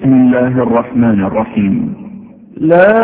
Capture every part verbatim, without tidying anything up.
بسم الله الرحمن الرحيم. لا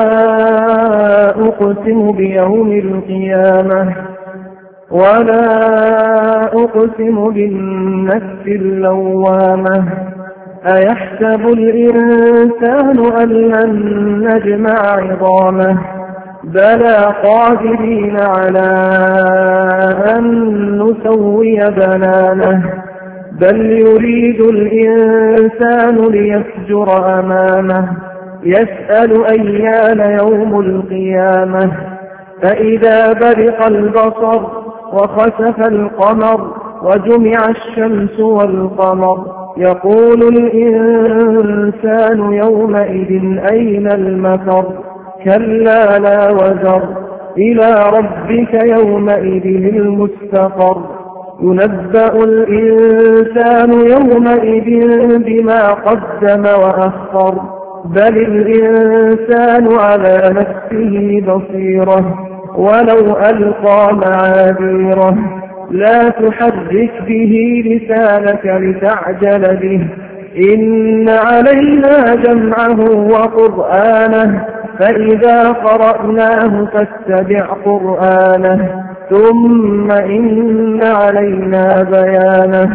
أقسم بيوم القيامة ولا أقسم بالنفس اللوامة أيحسب الإنسان أن لن نجمع عظامه بلى قادرين على أن نسوي بنانه بل يريد الإنسان ليفجر أمامه يسأل أيان يوم القيامة فإذا برق البصر وخسف القمر وجمع الشمس والقمر يقول الإنسان يومئذ أين المفر كلا لا وزر إلى ربك يومئذ المستقر ينبأ الإنسان يومئذ بما قدم وأخر بل الإنسان على نفسه بصيرة ولو ألقى معاذيره لا تحرك به لسانك لتعجل به إن علينا جمعه وقرآنه فإذا قرأناه فاتبع قرآنه ثم إن علينا بيانه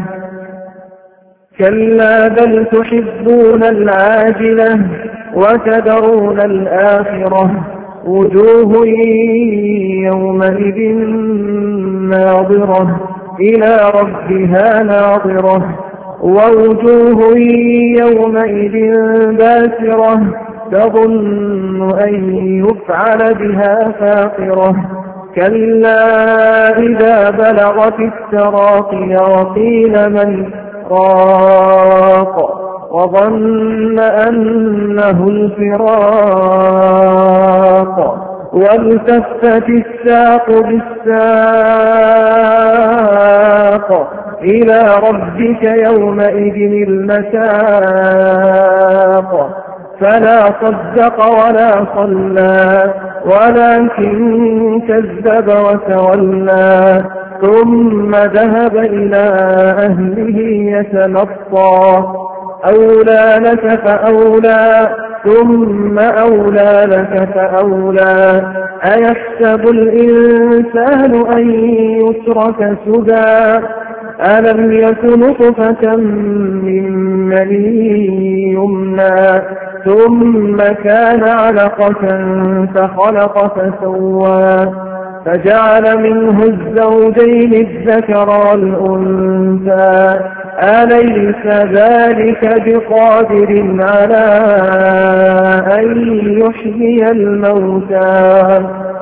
كلا بل تحبون العاجلة وتذرون الآخرة وجوه يومئذ ناظرة إلى ربها ناظرة ووجوه يومئذ باسرة تظن أن يفعل بها فاقرة كلا إذا بلغت التراقي وقيل من راق وظن أنه الفراق والتفت الساق بالساق إلى ربك يومئذ المساق فلا صدق ولا صلى ولكن كذب وتولى ثم ذهب إلى أهله يتمطى أولى لك فأولى ثم أولى لك فأولى أيحسب الإنسان أن يترك سدى ألم يك نطفة من مني يمنى ثم كان علقة فخلق فسوى فجعل منه الزوجين الذكر والأنثى أليس ذلك بقادر على أن يحيي الموتى